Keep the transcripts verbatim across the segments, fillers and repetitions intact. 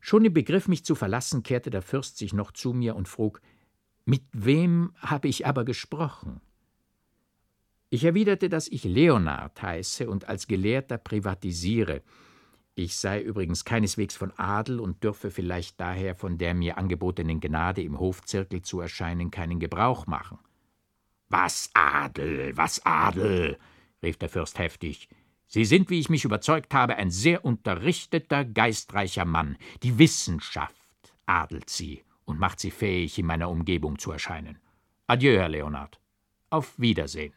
Schon im Begriff, mich zu verlassen, kehrte der Fürst sich noch zu mir und frug: »Mit wem habe ich aber gesprochen?« Ich erwiderte, dass ich Leonard heiße und als Gelehrter privatisiere. Ich sei übrigens keineswegs von Adel und dürfe vielleicht daher von der mir angebotenen Gnade, im Hofzirkel zu erscheinen, keinen Gebrauch machen. »Was Adel, was Adel«, rief der Fürst heftig. »Sie sind, wie ich mich überzeugt habe, ein sehr unterrichteter, geistreicher Mann. Die Wissenschaft adelt Sie und macht Sie fähig, in meiner Umgebung zu erscheinen. Adieu, Herr Leonard. Auf Wiedersehen.«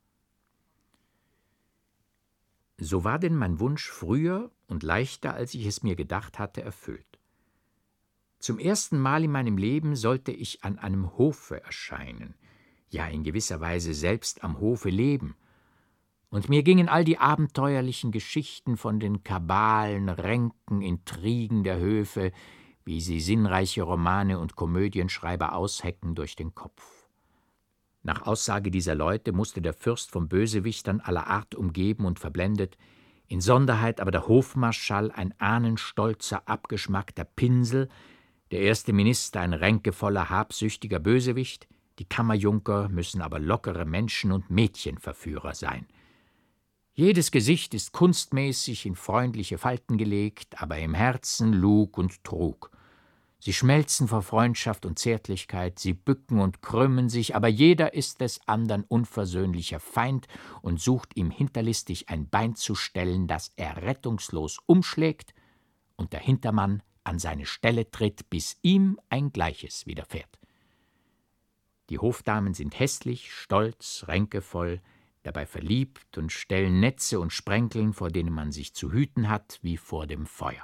So war denn mein Wunsch früher und leichter, als ich es mir gedacht hatte, erfüllt. Zum ersten Mal in meinem Leben sollte ich an einem Hofe erscheinen, ja in gewisser Weise selbst am Hofe leben. Und mir gingen all die abenteuerlichen Geschichten von den Kabalen, Ränken, Intrigen der Höfe, wie sie sinnreiche Romane und Komödienschreiber aushecken, durch den Kopf. Nach Aussage dieser Leute musste der Fürst von Bösewichtern aller Art umgeben und verblendet, insonderheit aber der Hofmarschall ein ahnenstolzer, abgeschmackter Pinsel, der erste Minister ein ränkevoller, habsüchtiger Bösewicht, die Kammerjunker müssen aber lockere Menschen- und Mädchenverführer sein. Jedes Gesicht ist kunstmäßig in freundliche Falten gelegt, aber im Herzen Lug und Trug. Sie schmelzen vor Freundschaft und Zärtlichkeit, sie bücken und krümmen sich, aber jeder ist des andern unversöhnlicher Feind und sucht ihm hinterlistig ein Bein zu stellen, das er rettungslos umschlägt und der Hintermann an seine Stelle tritt, bis ihm ein Gleiches widerfährt. Die Hofdamen sind hässlich, stolz, ränkevoll, dabei verliebt und stellen Netze und Sprenkeln, vor denen man sich zu hüten hat, wie vor dem Feuer.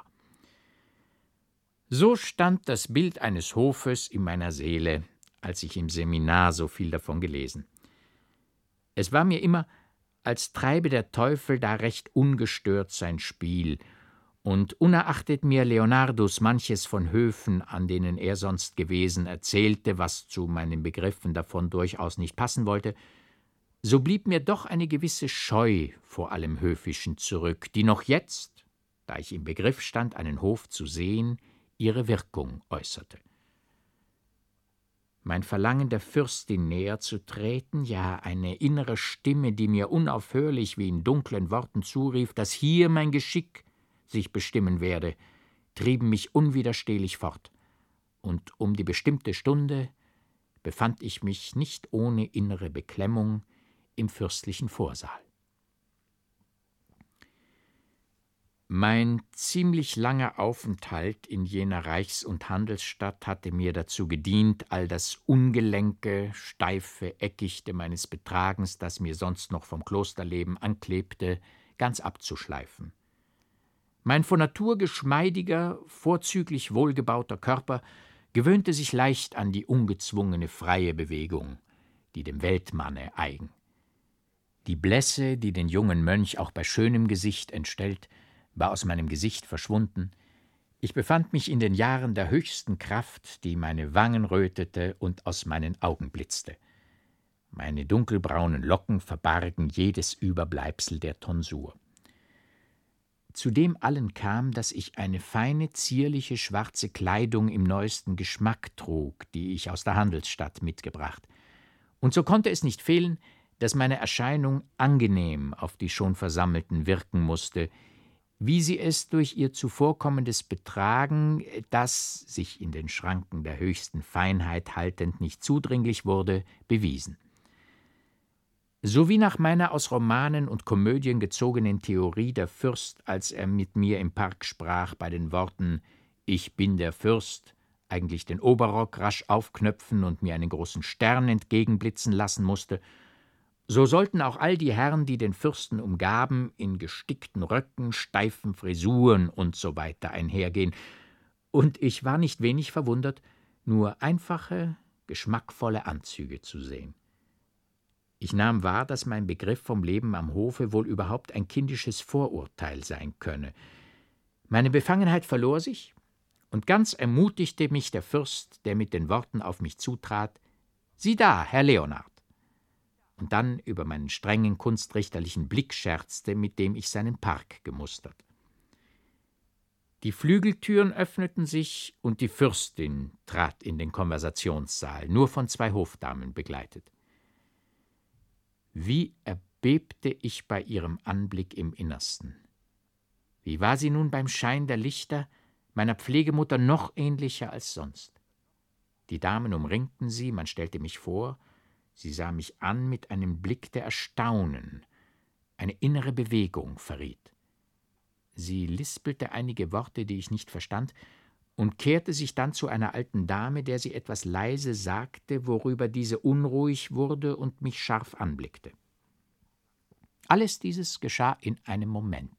So stand das Bild eines Hofes in meiner Seele, als ich im Seminar so viel davon gelesen. Es war mir immer, als treibe der Teufel da recht ungestört sein Spiel, und unerachtet mir Leonardus manches von Höfen, an denen er sonst gewesen, erzählte, was zu meinen Begriffen davon durchaus nicht passen wollte, so blieb mir doch eine gewisse Scheu vor allem Höfischen zurück, die noch jetzt, da ich im Begriff stand, einen Hof zu sehen, ihre Wirkung äußerte. Mein Verlangen, der Fürstin näher zu treten, ja eine innere Stimme, die mir unaufhörlich wie in dunklen Worten zurief, dass hier mein Geschick sich bestimmen werde, trieben mich unwiderstehlich fort, und um die bestimmte Stunde befand ich mich nicht ohne innere Beklemmung im fürstlichen Vorsaal. Mein ziemlich langer Aufenthalt in jener Reichs- und Handelsstadt hatte mir dazu gedient, all das Ungelenke, Steife, Eckichte meines Betragens, das mir sonst noch vom Klosterleben anklebte, ganz abzuschleifen. Mein von Natur geschmeidiger, vorzüglich wohlgebauter Körper gewöhnte sich leicht an die ungezwungene freie Bewegung, die dem Weltmanne eigen. Die Blässe, die den jungen Mönch auch bei schönem Gesicht entstellt, war aus meinem Gesicht verschwunden. Ich befand mich in den Jahren der höchsten Kraft, die meine Wangen rötete und aus meinen Augen blitzte. Meine dunkelbraunen Locken verbargen jedes Überbleibsel der Tonsur. Zu dem allen kam, dass ich eine feine, zierliche, schwarze Kleidung im neuesten Geschmack trug, die ich aus der Handelsstadt mitgebracht. Und so konnte es nicht fehlen, dass meine Erscheinung angenehm auf die schon Versammelten wirken musste, wie sie es durch ihr zuvorkommendes Betragen, das, sich in den Schranken der höchsten Feinheit haltend, nicht zudringlich wurde, bewiesen. So wie nach meiner aus Romanen und Komödien gezogenen Theorie der Fürst, als er mit mir im Park sprach, bei den Worten »Ich bin der Fürst«, eigentlich den Oberrock rasch aufknöpfen und mir einen großen Stern entgegenblitzen lassen musste, so sollten auch all die Herren, die den Fürsten umgaben, in gestickten Röcken, steifen Frisuren und so weiter einhergehen, und ich war nicht wenig verwundert, nur einfache, geschmackvolle Anzüge zu sehen. Ich nahm wahr, dass mein Begriff vom Leben am Hofe wohl überhaupt ein kindisches Vorurteil sein könne. Meine Befangenheit verlor sich, und ganz ermutigte mich der Fürst, der mit den Worten auf mich zutrat: »Sieh da, Herr Leonard!« und dann über meinen strengen kunstrichterlichen Blick scherzte, mit dem ich seinen Park gemustert. Die Flügeltüren öffneten sich, und die Fürstin trat in den Konversationssaal, nur von zwei Hofdamen begleitet. Wie erbebte ich bei ihrem Anblick im Innersten! Wie war sie nun beim Schein der Lichter meiner Pflegemutter noch ähnlicher als sonst? Die Damen umringten sie, man stellte mich vor, sie sah mich an mit einem Blick, der Erstaunen, eine innere Bewegung verriet. Sie lispelte einige Worte, die ich nicht verstand, und kehrte sich dann zu einer alten Dame, der sie etwas leise sagte, worüber diese unruhig wurde und mich scharf anblickte. Alles dieses geschah in einem Moment.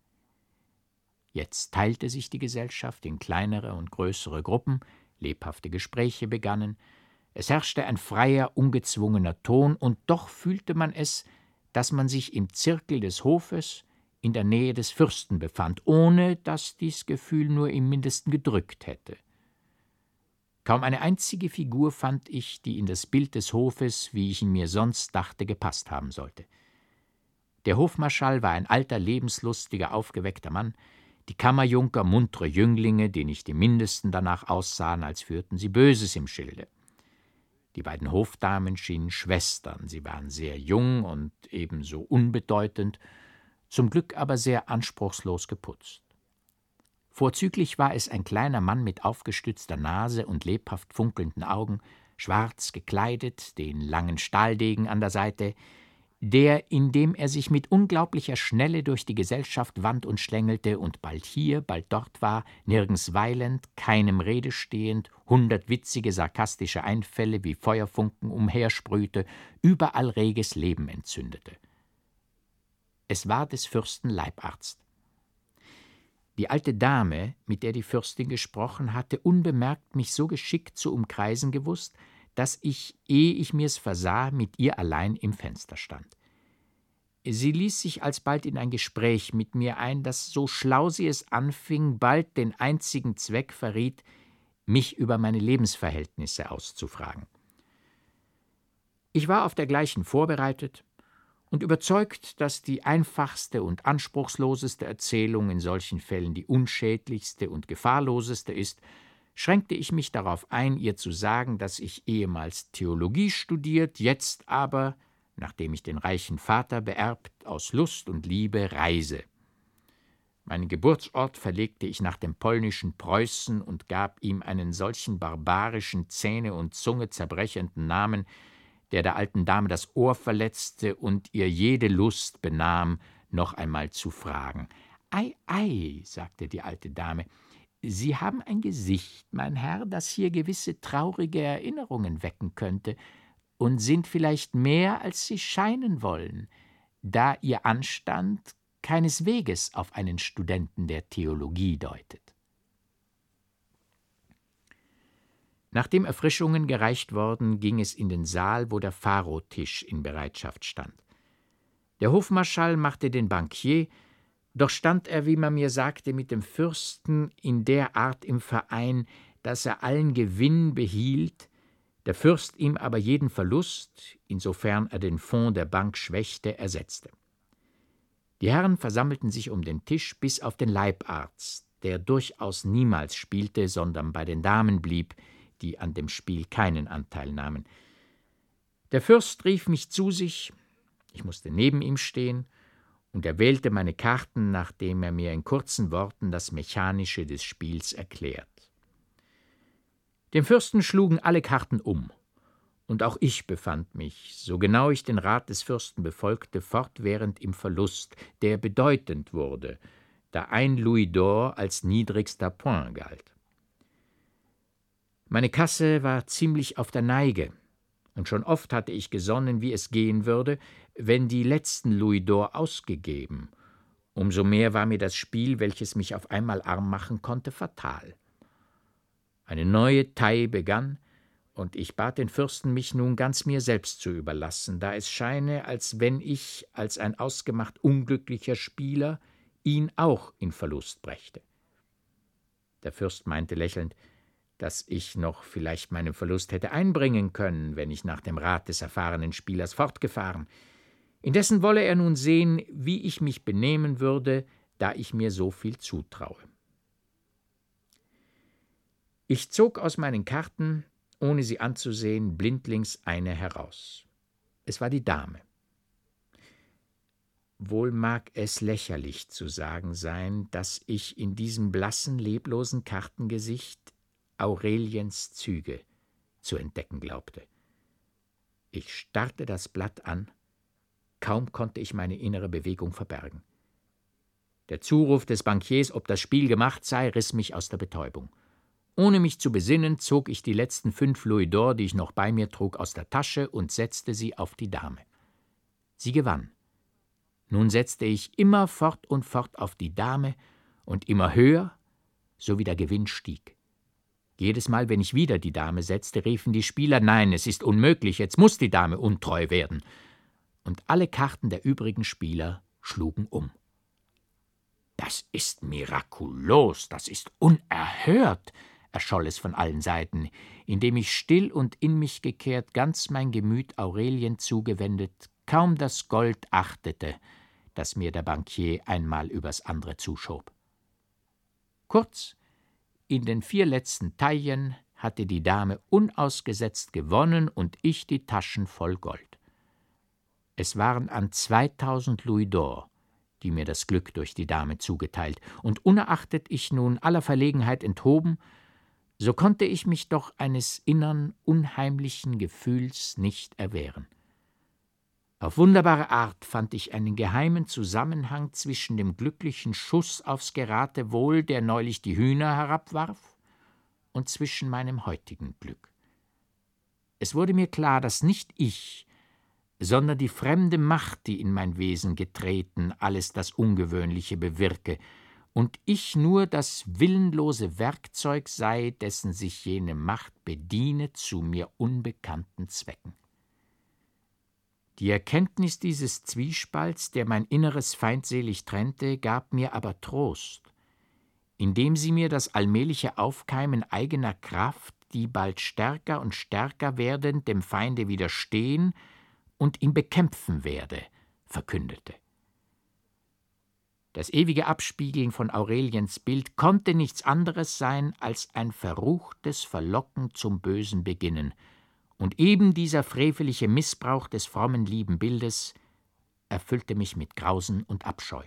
Jetzt teilte sich die Gesellschaft in kleinere und größere Gruppen, lebhafte Gespräche begannen, es herrschte ein freier, ungezwungener Ton, und doch fühlte man es, dass man sich im Zirkel des Hofes in der Nähe des Fürsten befand, ohne dass dies Gefühl nur im Mindesten gedrückt hätte. Kaum eine einzige Figur fand ich, die in das Bild des Hofes, wie ich ihn mir sonst dachte, gepasst haben sollte. Der Hofmarschall war ein alter, lebenslustiger, aufgeweckter Mann, die Kammerjunker muntere Jünglinge, die nicht im Mindesten danach aussahen, als führten sie Böses im Schilde. Die beiden Hofdamen schienen Schwestern, sie waren sehr jung und ebenso unbedeutend, zum Glück aber sehr anspruchslos geputzt. Vorzüglich war es ein kleiner Mann mit aufgestützter Nase und lebhaft funkelnden Augen, schwarz gekleidet, den langen Stahldegen an der Seite, der, indem er sich mit unglaublicher Schnelle durch die Gesellschaft wand und schlängelte und bald hier, bald dort war, nirgends weilend, keinem Rede stehend, hundert witzige, sarkastische Einfälle wie Feuerfunken umhersprühte, überall reges Leben entzündete. Es war des Fürsten Leibarzt. Die alte Dame, mit der die Fürstin gesprochen hatte, unbemerkt mich so geschickt zu umkreisen gewusst, dass ich, ehe ich mir's versah, mit ihr allein im Fenster stand. Sie ließ sich alsbald in ein Gespräch mit mir ein, das, so schlau sie es anfing, bald den einzigen Zweck verriet, mich über meine Lebensverhältnisse auszufragen. Ich war auf dergleichen vorbereitet und überzeugt, dass die einfachste und anspruchsloseste Erzählung in solchen Fällen die unschädlichste und gefahrloseste ist, schränkte ich mich darauf ein, ihr zu sagen, dass ich ehemals Theologie studiert, jetzt aber, nachdem ich den reichen Vater beerbt, aus Lust und Liebe reise. Meinen Geburtsort verlegte ich nach dem polnischen Preußen und gab ihm einen solchen barbarischen, Zähne und Zunge zerbrechenden Namen, der der alten Dame das Ohr verletzte und ihr jede Lust benahm, noch einmal zu fragen. »Ei, ei«, sagte die alte Dame, »Sie haben ein Gesicht, mein Herr, das hier gewisse traurige Erinnerungen wecken könnte, und sind vielleicht mehr, als Sie scheinen wollen, da Ihr Anstand keinesweges auf einen Studenten der Theologie deutet.« Nachdem Erfrischungen gereicht worden, ging es in den Saal, wo der Pharotisch in Bereitschaft stand. Der Hofmarschall machte den Bankier, doch stand er, wie man mir sagte, mit dem Fürsten in der Art im Verein, dass er allen Gewinn behielt, der Fürst ihm aber jeden Verlust, insofern er den Fonds der Bank schwächte, ersetzte. Die Herren versammelten sich um den Tisch, bis auf den Leibarzt, der durchaus niemals spielte, sondern bei den Damen blieb, die an dem Spiel keinen Anteil nahmen. Der Fürst rief mich zu sich, ich musste neben ihm stehen, und er wählte meine Karten, nachdem er mir in kurzen Worten das Mechanische des Spiels erklärt. Dem Fürsten schlugen alle Karten um, und auch ich befand mich, so genau ich den Rat des Fürsten befolgte, fortwährend im Verlust, der bedeutend wurde, da ein Louis d'Or als niedrigster Point galt. Meine Kasse war ziemlich auf der Neige, und schon oft hatte ich gesonnen, wie es gehen würde, wenn die letzten Louis d'Or ausgegeben. Umso mehr war mir das Spiel, welches mich auf einmal arm machen konnte, fatal. Eine neue Taille begann, und ich bat den Fürsten, mich nun ganz mir selbst zu überlassen, da es scheine, als wenn ich, als ein ausgemacht unglücklicher Spieler, ihn auch in Verlust brächte. Der Fürst meinte lächelnd, dass ich noch vielleicht meinen Verlust hätte einbringen können, wenn ich nach dem Rat des erfahrenen Spielers fortgefahren. Indessen wolle er nun sehen, wie ich mich benehmen würde, da ich mir so viel zutraue. Ich zog aus meinen Karten, ohne sie anzusehen, blindlings eine heraus. Es war die Dame. Wohl mag es lächerlich zu sagen sein, dass ich in diesem blassen, leblosen Kartengesicht Aureliens Züge zu entdecken glaubte. Ich starrte das Blatt an, kaum konnte ich meine innere Bewegung verbergen. Der Zuruf des Bankiers, ob das Spiel gemacht sei, riss mich aus der Betäubung. Ohne mich zu besinnen, zog ich die letzten fünf Louis d'Or, die ich noch bei mir trug, aus der Tasche und setzte sie auf die Dame. Sie gewann. Nun setzte ich immer fort und fort auf die Dame und immer höher, so wie der Gewinn stieg. Jedes Mal, wenn ich wieder die Dame setzte, riefen die Spieler, nein, es ist unmöglich, jetzt muss die Dame untreu werden. Und alle Karten der übrigen Spieler schlugen um. »Das ist mirakulos, das ist unerhört«, erscholl es von allen Seiten, indem ich still und in mich gekehrt, ganz mein Gemüt Aurelien zugewendet, kaum das Gold achtete, das mir der Bankier einmal übers andere zuschob. Kurz, in den vier letzten Taillen hatte die Dame unausgesetzt gewonnen und ich die Taschen voll Gold. Es waren an zweitausend Louis d'Or, die mir das Glück durch die Dame zugeteilt, und unerachtet ich nun aller Verlegenheit enthoben, so konnte ich mich doch eines innern, unheimlichen Gefühls nicht erwehren. Auf wunderbare Art fand ich einen geheimen Zusammenhang zwischen dem glücklichen Schuss aufs Geratewohl, der neulich die Hühner herabwarf, und zwischen meinem heutigen Glück. Es wurde mir klar, dass nicht ich, sondern die fremde Macht, die in mein Wesen getreten, alles das Ungewöhnliche bewirke, und ich nur das willenlose Werkzeug sei, dessen sich jene Macht bediene zu mir unbekannten Zwecken. Die Erkenntnis dieses Zwiespalts, der mein Inneres feindselig trennte, gab mir aber Trost, indem sie mir das allmähliche Aufkeimen eigener Kraft, die bald stärker und stärker werdend dem Feinde widerstehen und ihn bekämpfen werde, verkündete. Das ewige Abspiegeln von Aureliens Bild konnte nichts anderes sein als ein verruchtes Verlocken zum bösen Beginnen, und eben dieser freveliche Missbrauch des frommen lieben Bildes erfüllte mich mit Grausen und Abscheu.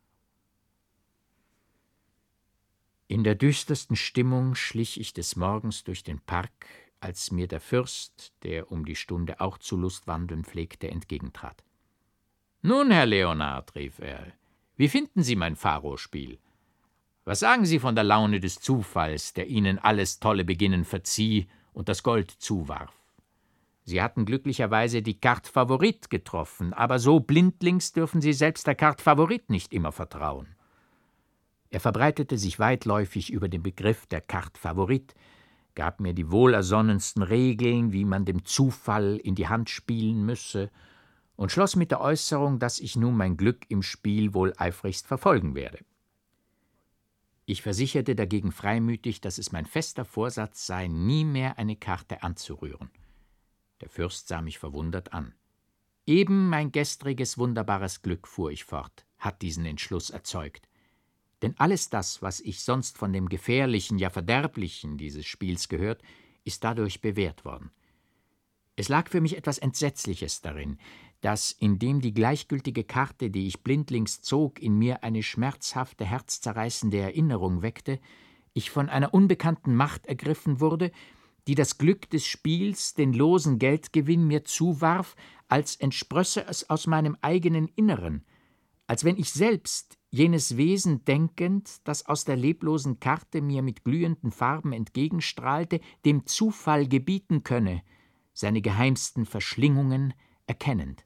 In der düstersten Stimmung schlich ich des Morgens durch den Park, als mir der Fürst, der um die Stunde auch zu Lustwandeln pflegte, entgegentrat. »Nun, Herr Leonard«, rief er, »wie finden Sie mein Pharospiel? Was sagen Sie von der Laune des Zufalls, der Ihnen alles tolle Beginnen verzieh und das Gold zuwarf? Sie hatten glücklicherweise die Carte Favorite getroffen, aber so blindlings dürfen Sie selbst der Carte Favorite nicht immer vertrauen.« Er verbreitete sich weitläufig über den Begriff der Carte Favorite, gab mir die wohlersonnensten Regeln, wie man dem Zufall in die Hand spielen müsse, und schloss mit der Äußerung, dass ich nun mein Glück im Spiel wohl eifrigst verfolgen werde. Ich versicherte dagegen freimütig, dass es mein fester Vorsatz sei, nie mehr eine Karte anzurühren. Der Fürst sah mich verwundert an. Eben mein gestriges, wunderbares Glück, fuhr ich fort, hat diesen Entschluss erzeugt. Denn alles das, was ich sonst von dem Gefährlichen, ja Verderblichen dieses Spiels gehört, ist dadurch bewährt worden. Es lag für mich etwas Entsetzliches darin, dass, indem die gleichgültige Karte, die ich blindlings zog, in mir eine schmerzhafte, herzzerreißende Erinnerung weckte, ich von einer unbekannten Macht ergriffen wurde, die das Glück des Spiels, den losen Geldgewinn mir zuwarf, als entsprösse es aus meinem eigenen Inneren, als wenn ich selbst, jenes Wesen denkend, das aus der leblosen Karte mir mit glühenden Farben entgegenstrahlte, dem Zufall gebieten könne, seine geheimsten Verschlingungen erkennend.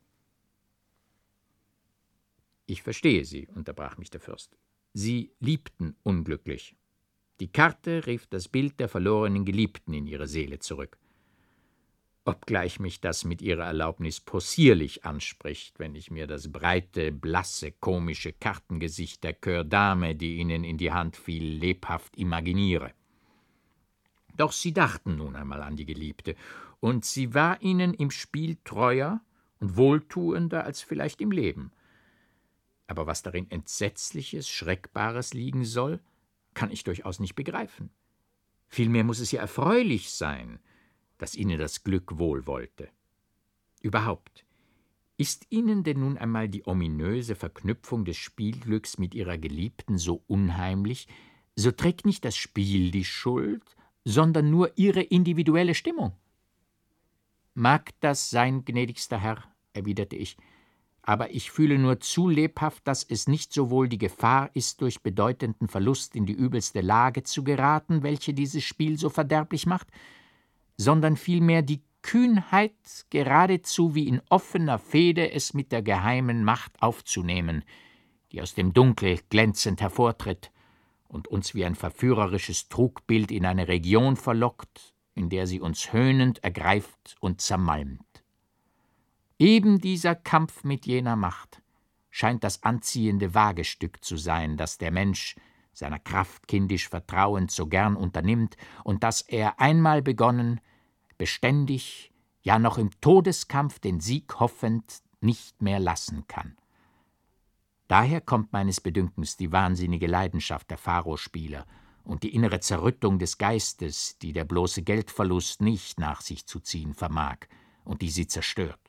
»Ich verstehe Sie«, unterbrach mich der Fürst. »Sie liebten unglücklich. Die Karte rief das Bild der verlorenen Geliebten in Ihre Seele zurück. Obgleich mich das mit Ihrer Erlaubnis possierlich anspricht, wenn ich mir das breite, blasse, komische Kartengesicht der Coeur Dame, die Ihnen in die Hand fiel, lebhaft imaginiere. Doch Sie dachten nun einmal an die Geliebte, und sie war Ihnen im Spiel treuer und wohltuender als vielleicht im Leben. Aber was darin Entsetzliches, Schreckbares liegen soll, kann ich durchaus nicht begreifen. Vielmehr muß es ja erfreulich sein, dass Ihnen das Glück wohlwollte. Überhaupt, ist Ihnen denn nun einmal die ominöse Verknüpfung des Spielglücks mit Ihrer Geliebten so unheimlich, so trägt nicht das Spiel die Schuld, sondern nur Ihre individuelle Stimmung. »Mag das sein, gnädigster Herr«, erwiderte ich, »aber ich fühle nur zu lebhaft, dass es nicht sowohl die Gefahr ist, durch bedeutenden Verlust in die übelste Lage zu geraten, welche dieses Spiel so verderblich macht, sondern vielmehr die Kühnheit, geradezu wie in offener Fehde es mit der geheimen Macht aufzunehmen, die aus dem Dunkel glänzend hervortritt und uns wie ein verführerisches Trugbild in eine Region verlockt, in der sie uns höhnend ergreift und zermalmt. Eben dieser Kampf mit jener Macht scheint das anziehende Wagestück zu sein, das der Mensch, seiner Kraft kindisch vertrauend, so gern unternimmt und das er, einmal begonnen, beständig, ja noch im Todeskampf den Sieg hoffend, nicht mehr lassen kann. Daher kommt meines Bedünkens die wahnsinnige Leidenschaft der Pharospieler und die innere Zerrüttung des Geistes, die der bloße Geldverlust nicht nach sich zu ziehen vermag und die sie zerstört.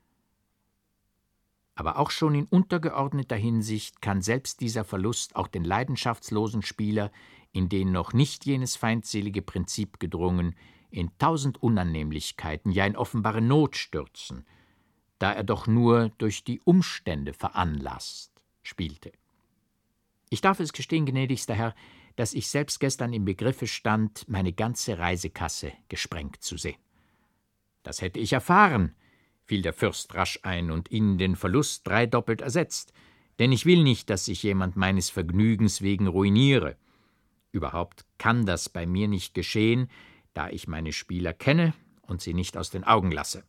Aber auch schon in untergeordneter Hinsicht kann selbst dieser Verlust auch den leidenschaftslosen Spieler, in den noch nicht jenes feindselige Prinzip gedrungen, in tausend Unannehmlichkeiten, ja in offenbare Not stürzen, da er doch nur durch die Umstände veranlasst spielte. Ich darf es gestehen, gnädigster Herr, dass ich selbst gestern im Begriffe stand, meine ganze Reisekasse gesprengt zu sehen. Das hätte ich erfahren, fiel der Fürst rasch ein und Ihnen den Verlust dreidoppelt ersetzt, denn ich will nicht, dass sich jemand meines Vergnügens wegen ruiniere. Überhaupt kann das bei mir nicht geschehen, da ich meine Spieler kenne und sie nicht aus den Augen lasse.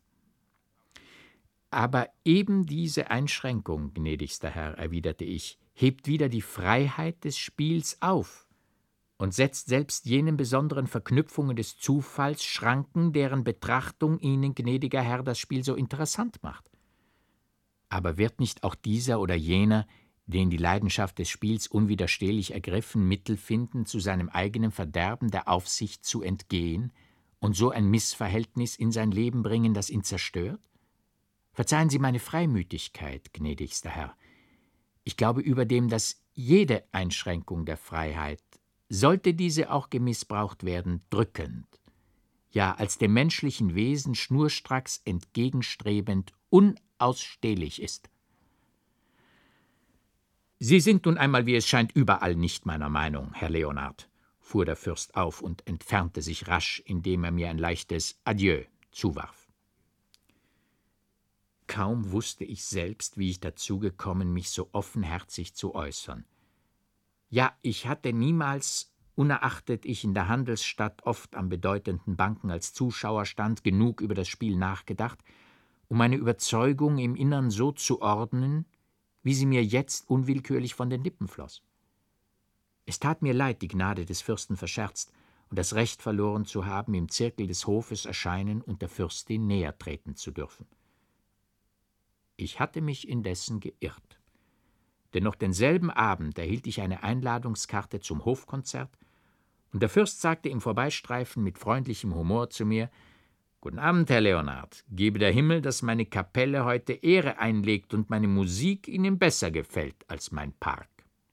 Aber eben diese Einschränkung, gnädigster Herr, erwiderte ich, hebt wieder die Freiheit des Spiels auf und setzt selbst jenen besonderen Verknüpfungen des Zufalls Schranken, deren Betrachtung Ihnen, gnädiger Herr, das Spiel so interessant macht. Aber wird nicht auch dieser oder jener, den die Leidenschaft des Spiels unwiderstehlich ergriffen, Mittel finden, zu seinem eigenen Verderben der Aufsicht zu entgehen und so ein Missverhältnis in sein Leben bringen, das ihn zerstört? Verzeihen Sie meine Freimütigkeit, gnädigster Herr. Ich glaube überdem, dass jede Einschränkung der Freiheit, sollte diese auch gemissbraucht werden, drückend, ja als dem menschlichen Wesen schnurstracks entgegenstrebend unausstehlich ist. »Sie sind nun einmal, wie es scheint, überall nicht meiner Meinung, Herr Leonard«, fuhr der Fürst auf und entfernte sich rasch, indem er mir ein leichtes Adieu zuwarf. Kaum wusste ich selbst, wie ich dazu gekommen, mich so offenherzig zu äußern. Ja, ich hatte niemals, unerachtet ich in der Handelsstadt oft an bedeutenden Banken als Zuschauer stand, genug über das Spiel nachgedacht, um meine Überzeugung im Innern so zu ordnen, wie sie mir jetzt unwillkürlich von den Lippen floss. Es tat mir leid, die Gnade des Fürsten verscherzt und das Recht verloren zu haben, im Zirkel des Hofes erscheinen und der Fürstin näher treten zu dürfen. Ich hatte mich indessen geirrt, denn noch denselben Abend erhielt ich eine Einladungskarte zum Hofkonzert, und der Fürst sagte im Vorbeistreifen mit freundlichem Humor zu mir: »Guten Abend, Herr Leonard, gebe der Himmel, dass meine Kapelle heute Ehre einlegt und meine Musik Ihnen besser gefällt als mein Park.«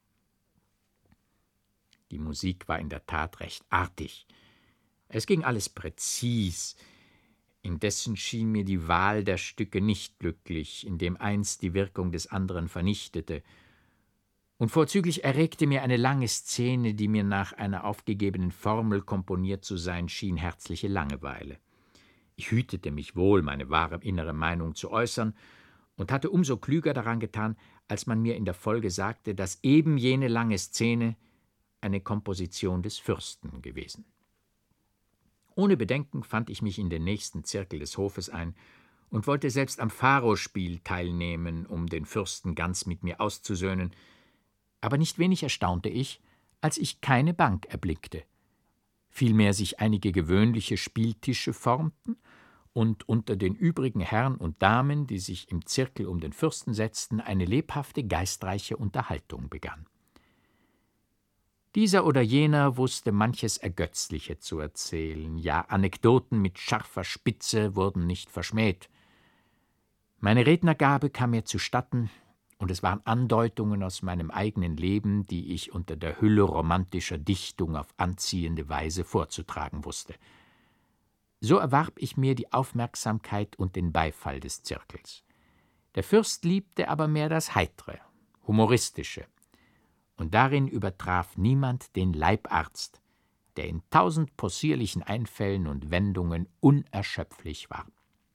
Die Musik war in der Tat recht artig. Es ging alles präzis. Indessen schien mir die Wahl der Stücke nicht glücklich, indem eins die Wirkung des anderen vernichtete. Und vorzüglich erregte mir eine lange Szene, die mir nach einer aufgegebenen Formel komponiert zu sein schien, herzliche Langeweile. Ich hütete mich wohl, meine wahre innere Meinung zu äußern, und hatte umso klüger daran getan, als man mir in der Folge sagte, dass eben jene lange Szene eine Komposition des Fürsten gewesen. Ohne Bedenken fand ich mich in den nächsten Zirkel des Hofes ein und wollte selbst am Pharospiel teilnehmen, um den Fürsten ganz mit mir auszusöhnen, aber nicht wenig erstaunte ich, als ich keine Bank erblickte. Vielmehr sich einige gewöhnliche Spieltische formten und unter den übrigen Herren und Damen, die sich im Zirkel um den Fürsten setzten, eine lebhafte, geistreiche Unterhaltung begann. Dieser oder jener wusste manches Ergötzliche zu erzählen, ja, Anekdoten mit scharfer Spitze wurden nicht verschmäht. Meine Rednergabe kam mir zustatten, und es waren Andeutungen aus meinem eigenen Leben, die ich unter der Hülle romantischer Dichtung auf anziehende Weise vorzutragen wusste. So erwarb ich mir die Aufmerksamkeit und den Beifall des Zirkels. Der Fürst liebte aber mehr das Heitere, Humoristische, und darin übertraf niemand den Leibarzt, der in tausend possierlichen Einfällen und Wendungen unerschöpflich war.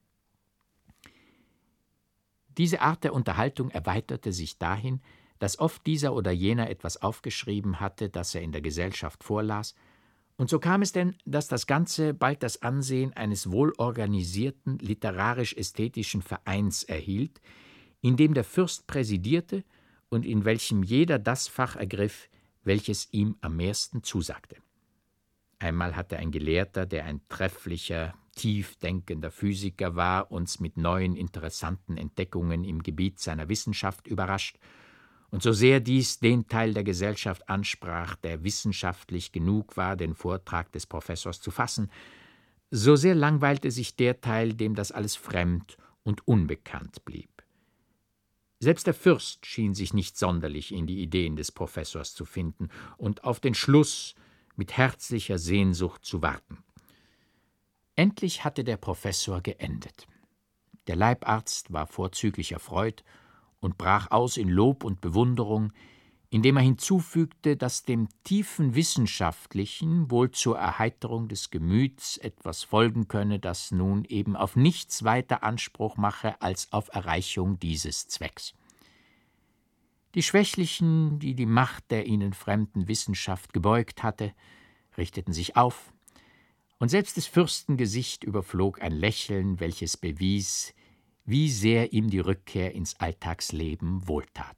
Diese Art der Unterhaltung erweiterte sich dahin, dass oft dieser oder jener etwas aufgeschrieben hatte, das er in der Gesellschaft vorlas, und so kam es denn, dass das Ganze bald das Ansehen eines wohlorganisierten literarisch-ästhetischen Vereins erhielt, in dem der Fürst präsidierte und in welchem jeder das Fach ergriff, welches ihm am meisten zusagte. Einmal hatte ein Gelehrter, der ein trefflicher, tiefdenkender Physiker war, uns mit neuen, interessanten Entdeckungen im Gebiet seiner Wissenschaft überrascht, und so sehr dies den Teil der Gesellschaft ansprach, der wissenschaftlich genug war, den Vortrag des Professors zu fassen, so sehr langweilte sich der Teil, dem das alles fremd und unbekannt blieb. Selbst der Fürst schien sich nicht sonderlich in die Ideen des Professors zu finden und auf den Schluss mit herzlicher Sehnsucht zu warten. Endlich hatte der Professor geendet. Der Leibarzt war vorzüglich erfreut und brach aus in Lob und Bewunderung, indem er hinzufügte, dass dem tiefen Wissenschaftlichen wohl zur Erheiterung des Gemüts etwas folgen könne, das nun eben auf nichts weiter Anspruch mache als auf Erreichung dieses Zwecks. Die Schwächlichen, die die Macht der ihnen fremden Wissenschaft gebeugt hatte, richteten sich auf, und selbst des Fürsten Gesicht überflog ein Lächeln, welches bewies, wie sehr ihm die Rückkehr ins Alltagsleben wohltat.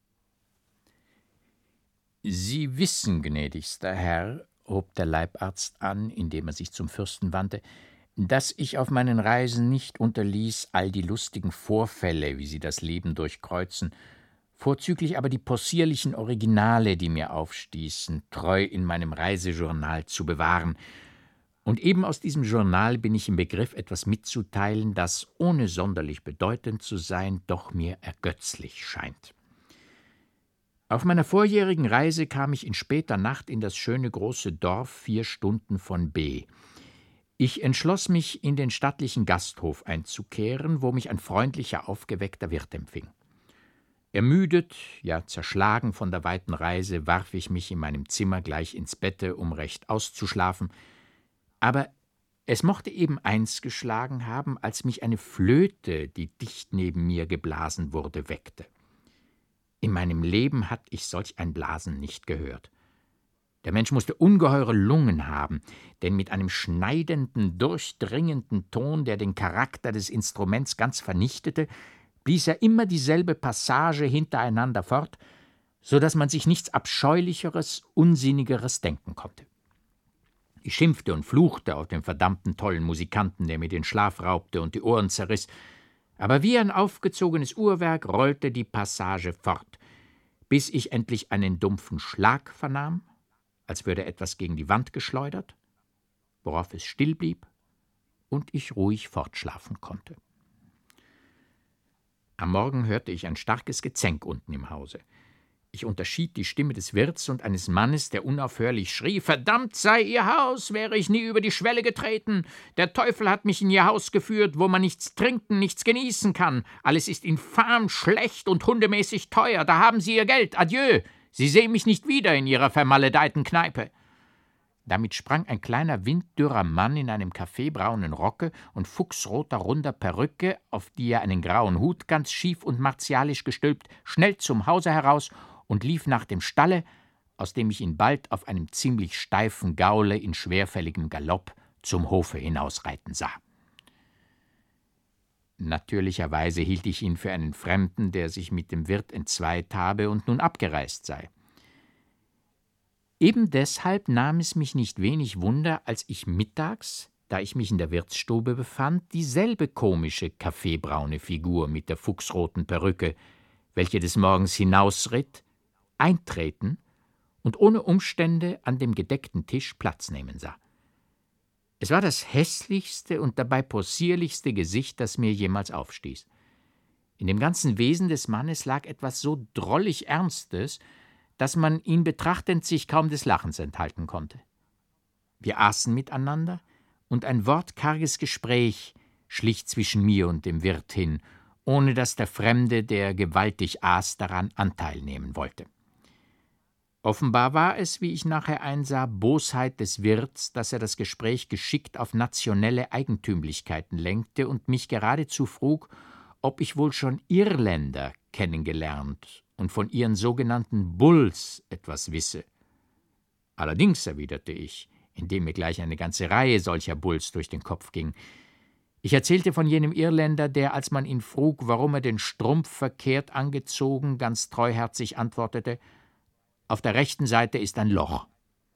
»Sie wissen, gnädigster Herr«, hob der Leibarzt an, indem er sich zum Fürsten wandte, »dass ich auf meinen Reisen nicht unterließ, all die lustigen Vorfälle, wie sie das Leben durchkreuzen, vorzüglich aber die possierlichen Originale, die mir aufstießen, treu in meinem Reisejournal zu bewahren. Und eben aus diesem Journal bin ich im Begriff, etwas mitzuteilen, das, ohne sonderlich bedeutend zu sein, doch mir ergötzlich scheint. Auf meiner vorjährigen Reise kam ich in später Nacht in das schöne große Dorf vier Stunden von B. Ich entschloss mich, in den stattlichen Gasthof einzukehren, wo mich ein freundlicher, aufgeweckter Wirt empfing. Ermüdet, ja zerschlagen von der weiten Reise, warf ich mich in meinem Zimmer gleich ins Bette, um recht auszuschlafen. Aber es mochte eben eins geschlagen haben, als mich eine Flöte, die dicht neben mir geblasen wurde, weckte. In meinem Leben hatte ich solch ein Blasen nicht gehört. Der Mensch musste ungeheure Lungen haben, denn mit einem schneidenden, durchdringenden Ton, der den Charakter des Instruments ganz vernichtete, blies er immer dieselbe Passage hintereinander fort, so daß man sich nichts Abscheulicheres, Unsinnigeres denken konnte. Ich schimpfte und fluchte auf den verdammten tollen Musikanten, der mir den Schlaf raubte und die Ohren zerriss, aber wie ein aufgezogenes Uhrwerk rollte die Passage fort, bis ich endlich einen dumpfen Schlag vernahm, als würde etwas gegen die Wand geschleudert, worauf es still blieb und ich ruhig fortschlafen konnte. Am Morgen hörte ich ein starkes Gezänk unten im Hause. Ich unterschied die Stimme des Wirts und eines Mannes, der unaufhörlich schrie: »Verdammt sei Ihr Haus, wäre ich nie über die Schwelle getreten! Der Teufel hat mich in Ihr Haus geführt, wo man nichts trinken, nichts genießen kann. Alles ist infam, schlecht und hundemäßig teuer. Da haben Sie Ihr Geld. Adieu! Sie sehen mich nicht wieder in Ihrer vermaledeiten Kneipe!« Damit sprang ein kleiner, winddürrer Mann in einem kaffeebraunen Rocke und fuchsroter, runder Perücke, auf die er einen grauen Hut ganz schief und martialisch gestülpt, schnell zum Hause heraus und lief nach dem Stalle, aus dem ich ihn bald auf einem ziemlich steifen Gaule in schwerfälligem Galopp zum Hofe hinausreiten sah. Natürlicherweise hielt ich ihn für einen Fremden, der sich mit dem Wirt entzweit habe und nun abgereist sei. Eben deshalb nahm es mich nicht wenig Wunder, als ich mittags, da ich mich in der Wirtsstube befand, dieselbe komische kaffeebraune Figur mit der fuchsroten Perücke, welche des Morgens hinausritt, eintreten und ohne Umstände an dem gedeckten Tisch Platz nehmen sah. Es war das hässlichste und dabei possierlichste Gesicht, das mir jemals aufstieß. In dem ganzen Wesen des Mannes lag etwas so drollig Ernstes, dass man ihn betrachtend sich kaum des Lachens enthalten konnte. Wir aßen miteinander, und ein wortkarges Gespräch schlich zwischen mir und dem Wirt hin, ohne dass der Fremde, der gewaltig aß, daran Anteil nehmen wollte. Offenbar war es, wie ich nachher einsah, Bosheit des Wirts, dass er das Gespräch geschickt auf nationelle Eigentümlichkeiten lenkte und mich geradezu frug, ob ich wohl schon Irländer kennengelernt und von ihren sogenannten Bulls etwas wisse. Allerdings, erwiderte ich, indem mir gleich eine ganze Reihe solcher Bulls durch den Kopf ging. Ich erzählte von jenem Irländer, der, als man ihn frug, warum er den Strumpf verkehrt angezogen, ganz treuherzig antwortete: »Auf der rechten Seite ist ein Loch.«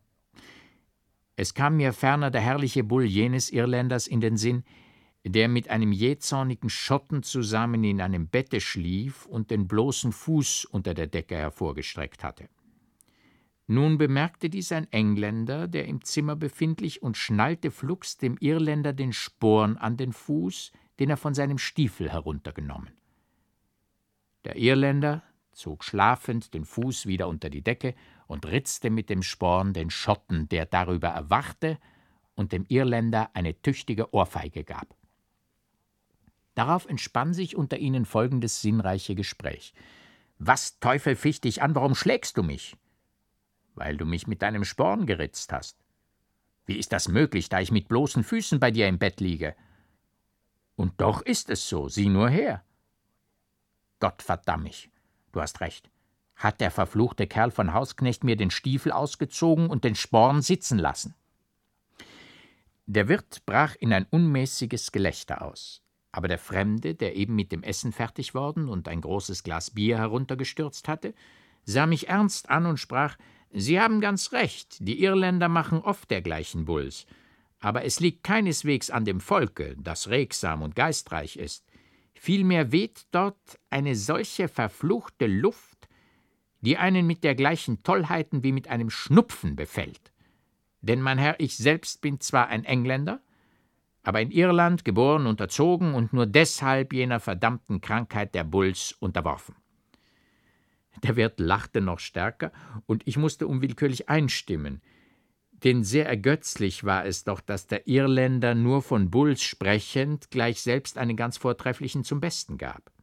Es kam mir ferner der herrliche Bull jenes Irländers in den Sinn, der mit einem jähzornigen Schotten zusammen in einem Bette schlief und den bloßen Fuß unter der Decke hervorgestreckt hatte. Nun bemerkte dies ein Engländer, der im Zimmer befindlich, und schnallte flugs dem Irländer den Sporn an den Fuß, den er von seinem Stiefel heruntergenommen. Der Irländer zog schlafend den Fuß wieder unter die Decke und ritzte mit dem Sporn den Schotten, der darüber erwachte und dem Irländer eine tüchtige Ohrfeige gab. Darauf entspann sich unter ihnen folgendes sinnreiche Gespräch: »Was, Teufel, ficht dich an, warum schlägst du mich?« »Weil du mich mit deinem Sporn geritzt hast.« »Wie ist das möglich, da ich mit bloßen Füßen bei dir im Bett liege?« »Und doch ist es so, sieh nur her.« »Gott verdamm mich, du hast recht. Hat der verfluchte Kerl von Hausknecht mir den Stiefel ausgezogen und den Sporn sitzen lassen?« Der Wirt brach in ein unmäßiges Gelächter aus. Aber der Fremde, der eben mit dem Essen fertig worden und ein großes Glas Bier heruntergestürzt hatte, sah mich ernst an und sprach: »Sie haben ganz recht, die Irländer machen oft dergleichen Bulls. Aber es liegt keineswegs an dem Volke, das regsam und geistreich ist. Vielmehr weht dort eine solche verfluchte Luft, die einen mit dergleichen Tollheiten wie mit einem Schnupfen befällt. Denn, mein Herr, ich selbst bin zwar ein Engländer, aber in Irland geboren und erzogen und nur deshalb jener verdammten Krankheit der Bulls unterworfen.« Der Wirt lachte noch stärker, und ich musste unwillkürlich einstimmen, denn sehr ergötzlich war es doch, dass der Irländer nur von Bulls sprechend gleich selbst einen ganz vortrefflichen zum Besten gab.